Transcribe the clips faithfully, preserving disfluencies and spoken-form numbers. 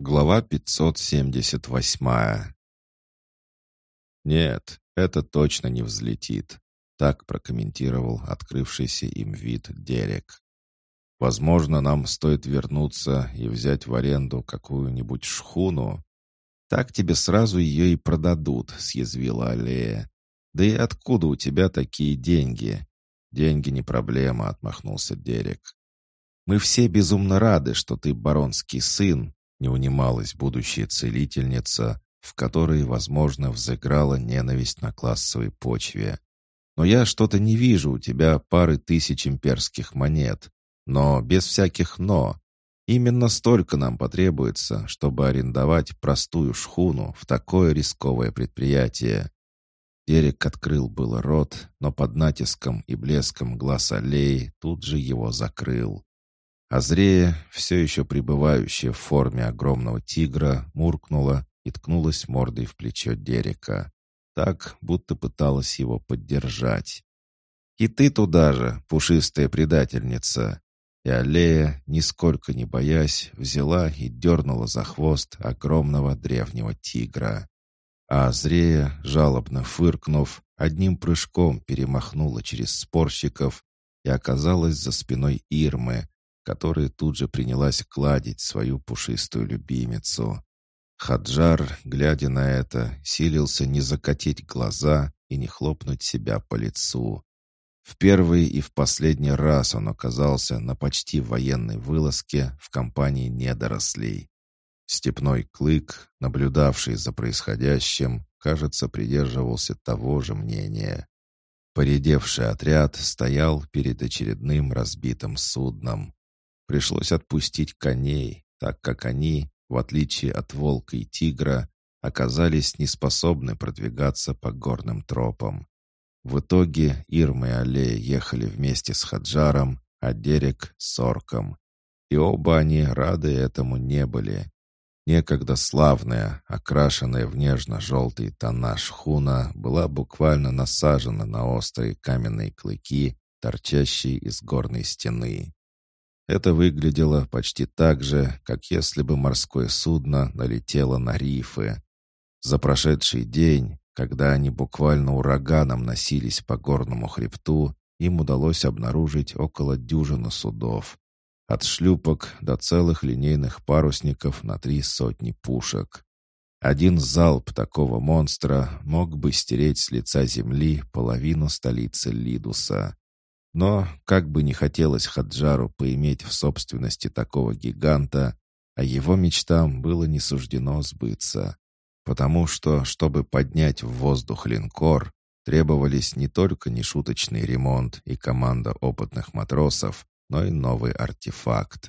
Глава пятьсот семьдесят восемь. «Нет, это точно не взлетит», — так прокомментировал открывшийся им вид Дерек. «Возможно, нам стоит вернуться и взять в аренду какую-нибудь шхуну. Так тебе сразу ее и продадут», — съязвила Аллея. «Да и откуда у тебя такие деньги?» «Деньги не проблема», — отмахнулся Дерек. «Мы все безумно рады, что ты баронский сын», — не унималась будущая целительница, в которой, возможно, взыграла ненависть на классовой почве. «Но я что-то не вижу у тебя пары тысяч имперских монет. Но без всяких «но». Именно столько нам потребуется, чтобы арендовать простую шхуну в такое рисковое предприятие». Дерек открыл было рот, но под натиском и блеском глаз Аллеи тут же его закрыл. Азрея, все еще пребывающая в форме огромного тигра, муркнула и ткнулась мордой в плечо Дерека, так, будто пыталась его поддержать. «И ты туда же, пушистая предательница!» И Аллея, нисколько не боясь, взяла и дернула за хвост огромного древнего тигра. А Азрея, жалобно фыркнув, одним прыжком перемахнула через спорщиков и оказалась за спиной Ирмы, которая тут же принялась гладить свою пушистую любимицу. Хаджар, глядя на это, силился не закатить глаза и не хлопнуть себя по лицу. В первый и в последний раз он оказался на почти военной вылазке в компании недорослей. Степной Клык, наблюдавший за происходящим, кажется, придерживался того же мнения. Поредевший отряд стоял перед очередным разбитым судном. Пришлось отпустить коней, так как они, в отличие от волка и тигра, оказались неспособны продвигаться по горным тропам. В итоге Ирма и Аллея ехали вместе с Хаджаром, а Дерек — с Орком. И оба они рады этому не были. Некогда славная, окрашенная в нежно-желтые тона шхуна была буквально насажена на острые каменные клыки, торчащие из горной стены. Это выглядело почти так же, как если бы морское судно налетело на рифы. За прошедший день, когда они буквально ураганом носились по горному хребту, им удалось обнаружить около дюжины судов. От шлюпок до целых линейных парусников на три сотни пушек. Один залп такого монстра мог бы стереть с лица земли половину столицы Лидуса. Но, как бы не хотелось Хаджару поиметь в собственности такого гиганта, а его мечтам было не суждено сбыться. Потому что, чтобы поднять в воздух линкор, требовались не только нешуточный ремонт и команда опытных матросов, но и новый артефакт.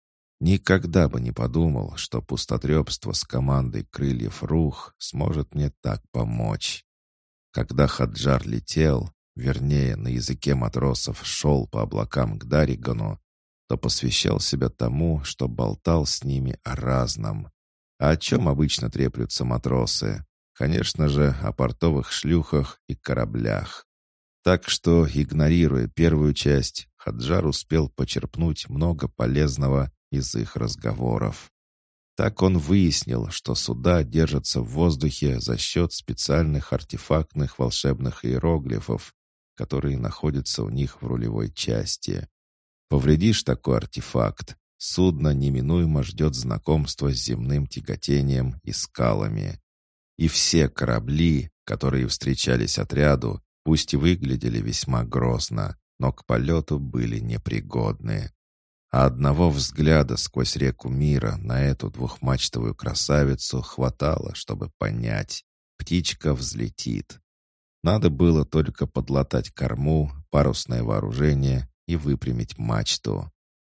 Никогда бы не подумал, что пустотребство с командой крыльев Рух сможет мне так помочь. Когда Хаджар летел, вернее, на языке матросов шел по облакам к Даригану, то посвящал себя тому, что болтал с ними о разном. А о чем обычно треплются матросы? Конечно же, о портовых шлюхах и кораблях. Так что, игнорируя первую часть, Хаджар успел почерпнуть много полезного из их разговоров. Так он выяснил, что суда держатся в воздухе за счет специальных артефактных волшебных иероглифов, которые находятся у них в рулевой части. Повредишь такой артефакт, судно неминуемо ждет знакомства с земным тяготением и скалами. И все корабли, которые встречались отряду, пусть и выглядели весьма грозно, но к полету были непригодны. А одного взгляда сквозь реку мира на эту двухмачтовую красавицу хватало, чтобы понять — птичка взлетит. Надо было только подлатать корму, парусное вооружение и выпрямить мачту.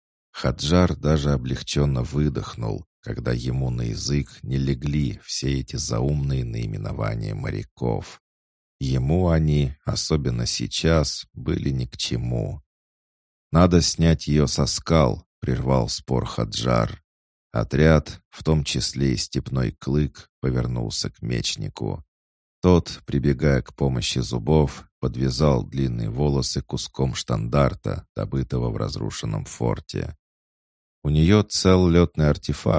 Хаджар даже облегченно выдохнул, когда ему на язык не легли все эти заумные наименования моряков. Ему они, особенно сейчас, были ни к чему. «Надо снять ее со скал», — прервал спор Хаджар. Отряд, в том числе и Степной Клык, повернулся к мечнику. Тот, прибегая к помощи зубов, подвязал длинные волосы куском штандарта, добытого в разрушенном форте. «У нее цел летный артефакт»,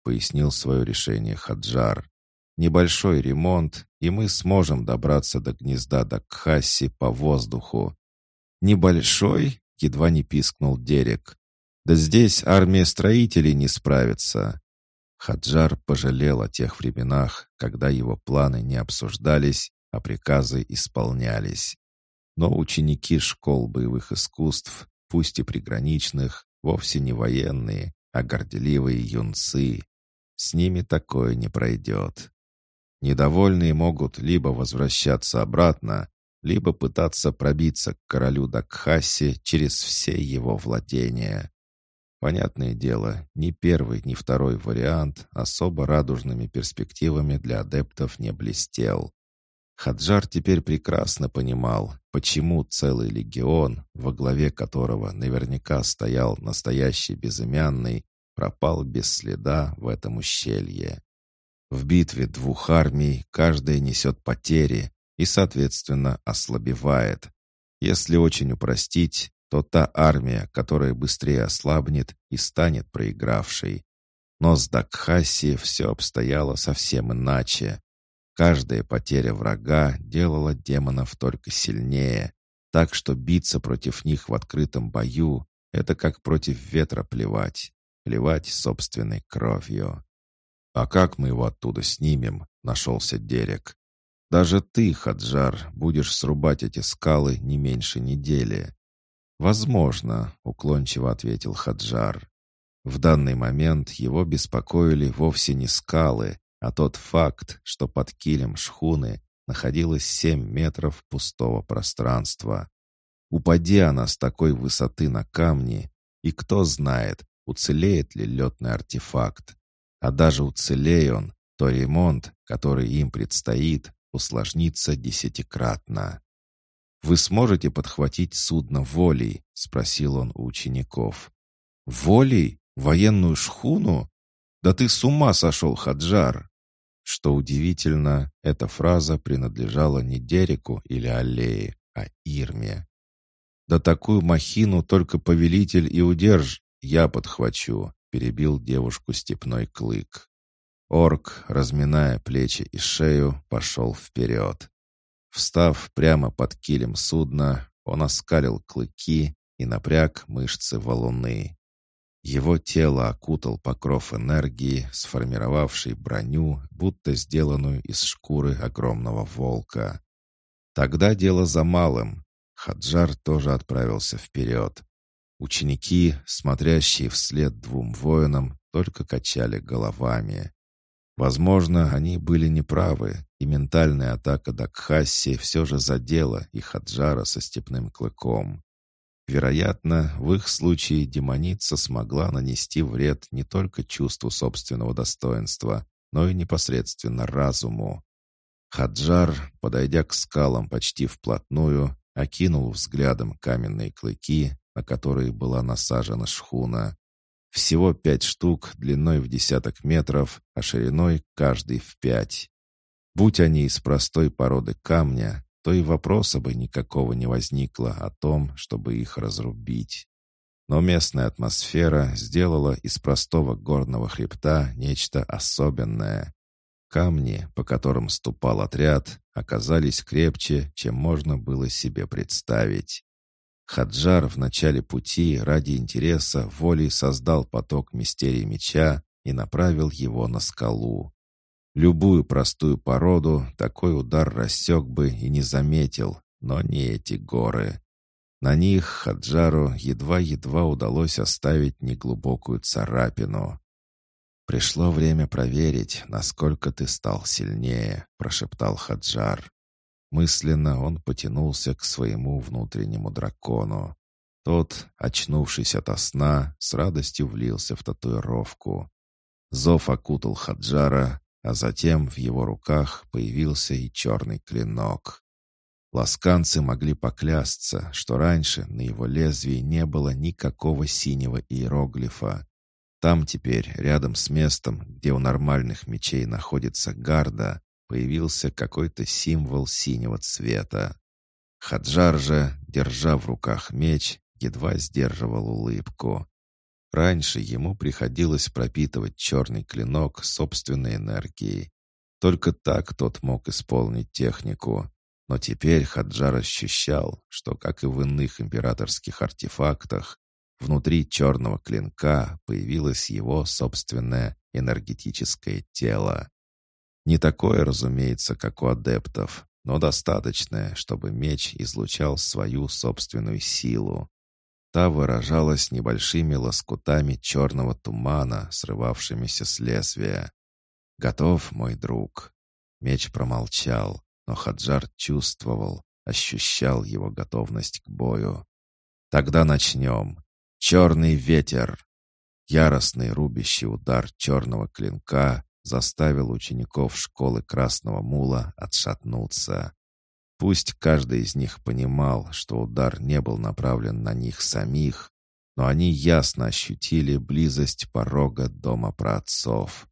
— пояснил свое решение Хаджар. «Небольшой ремонт, и мы сможем добраться до гнезда Дакхаси по воздуху». «Небольшой?» — едва не пискнул Дерек. «Да здесь армия строителей не справится». Хаджар пожалел о тех временах, когда его планы не обсуждались, а приказы исполнялись. Но ученики школ боевых искусств, пусть и приграничных, вовсе не военные, а горделивые юнцы. С ними такое не пройдет. Недовольные могут либо возвращаться обратно, либо пытаться пробиться к королю Дакхаси через все его владения. Понятное дело, ни первый, ни второй вариант особо радужными перспективами для адептов не блестел. Хаджар теперь прекрасно понимал, почему целый легион, во главе которого наверняка стоял настоящий безымянный, пропал без следа в этом ущелье. В битве двух армий каждая несет потери и, соответственно, ослабевает. Если очень упростить, то та армия, которая быстрее ослабнет, и станет проигравшей. Но с Дакхаси все обстояло совсем иначе. Каждая потеря врага делала демонов только сильнее, так что биться против них в открытом бою — это как против ветра плевать, плевать собственной кровью. «А как мы его оттуда снимем?» — нашелся Дерек. «Даже ты, Хаджар, будешь срубать эти скалы не меньше недели». «Возможно», — уклончиво ответил Хаджар. В данный момент его беспокоили вовсе не скалы, а тот факт, что под килем шхуны находилось семь метров пустого пространства. Упади она с такой высоты на камни, и кто знает, уцелеет ли летный артефакт. А даже уцелея он, то ремонт, который им предстоит, усложнится десятикратно. «Вы сможете подхватить судно волей?» — спросил он у учеников. «Волей? Военную шхуну? Да ты с ума сошел, Хаджар!» Что удивительно, эта фраза принадлежала не Дереку или Аллее, а Ирме. «Да такую махину только повелитель и удерж, я подхвачу», — перебил девушку степной клык. Орк, разминая плечи и шею, пошел вперед. Встав прямо под килем судна, он оскалил клыки и напряг мышцы валуны. Его тело окутал покров энергии, сформировавший броню, будто сделанную из шкуры огромного волка. Тогда дело за малым. Хаджар тоже отправился вперед. Ученики, смотрящие вслед двум воинам, только качали головами. Возможно, они были неправы, и ментальная атака Дакхаси все же задела и Хаджара со степным клыком. Вероятно, в их случае демоница смогла нанести вред не только чувству собственного достоинства, но и непосредственно разуму. Хаджар, подойдя к скалам почти вплотную, окинул взглядом каменные клыки, на которые была насажена шхуна. Всего пять штук длиной в десяток метров, а шириной каждый в пять. Будь они из простой породы камня, то и вопроса бы никакого не возникло о том, чтобы их разрубить. Но местная атмосфера сделала из простого горного хребта нечто особенное. Камни, по которым ступал отряд, оказались крепче, чем можно было себе представить. Хаджар в начале пути ради интереса волей создал поток мистерий меча и направил его на скалу. Любую простую породу такой удар рассек бы и не заметил, но не эти горы. На них Хаджару едва-едва удалось оставить неглубокую царапину. «Пришло время проверить, насколько ты стал сильнее», — прошептал Хаджар. Мысленно он потянулся к своему внутреннему дракону. Тот, очнувшись ото сна, с радостью влился в татуировку. Зов окутал Хаджара, а затем в его руках появился и черный клинок. Ласканцы могли поклясться, что раньше на его лезвии не было никакого синего иероглифа. Там теперь, рядом с местом, где у нормальных мечей находится гарда, появился какой-то символ синего цвета. Хаджар же, держа в руках меч, едва сдерживал улыбку. Раньше ему приходилось пропитывать черный клинок собственной энергией. Только так тот мог исполнить технику. Но теперь Хаджар ощущал, что, как и в иных императорских артефактах, внутри черного клинка появилось его собственное энергетическое тело. Не такое, разумеется, как у адептов, но достаточное, чтобы меч излучал свою собственную силу. Та выражалась небольшими лоскутами черного тумана, срывавшимися с лезвия. «Готов, мой друг?» Меч промолчал, но Хаджар чувствовал, ощущал его готовность к бою. «Тогда начнем. Черный ветер!» Яростный рубящий удар черного клинка заставил учеников школы Красного Мула отшатнуться. Пусть каждый из них понимал, что удар не был направлен на них самих, но они ясно ощутили близость порога дома праотцов.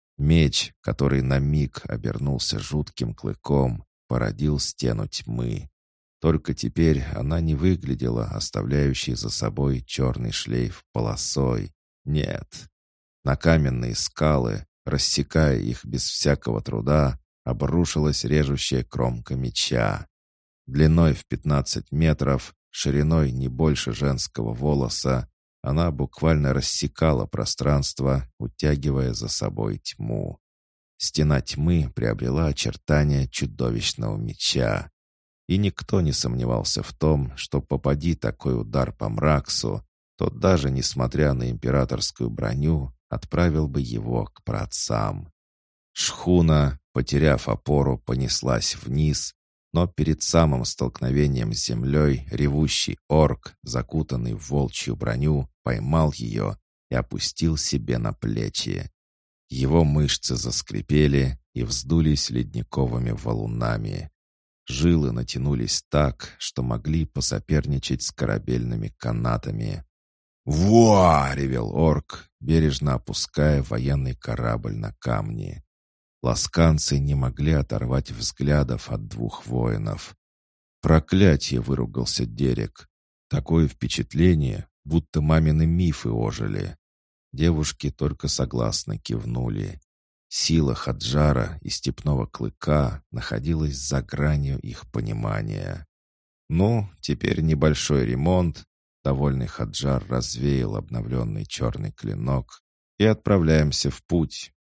Меч, который на миг обернулся жутким клыком, породил стену тьмы. Только теперь она не выглядела оставляющей за собой черный шлейф полосой. Нет. На каменные скалы, рассекая их без всякого труда, обрушилась режущая кромка меча. Длиной в пятнадцать метров, шириной не больше женского волоса, она буквально рассекала пространство, утягивая за собой тьму. Стена тьмы приобрела очертания чудовищного меча. И никто не сомневался в том, что попади такой удар по Мраксу, тот даже, несмотря на императорскую броню, отправил бы его к праотцам. Шхуна, потеряв опору, понеслась вниз, но перед самым столкновением с землей ревущий орк, закутанный в волчью броню, поймал ее и опустил себе на плечи. Его мышцы заскрипели и вздулись ледниковыми валунами. Жилы натянулись так, что могли посоперничать с корабельными канатами. «Во!» — ревел орк, бережно опуская военный корабль на камни. Ласканцы не могли оторвать взглядов от двух воинов. «Проклятие!» — выругался Дерек. «Такое впечатление, будто мамины мифы ожили». Девушки только согласно кивнули. Сила Хаджара и степного клыка находилась за гранью их понимания. «Ну, теперь небольшой ремонт», — довольный Хаджар развеял обновленный черный клинок, «и отправляемся в путь.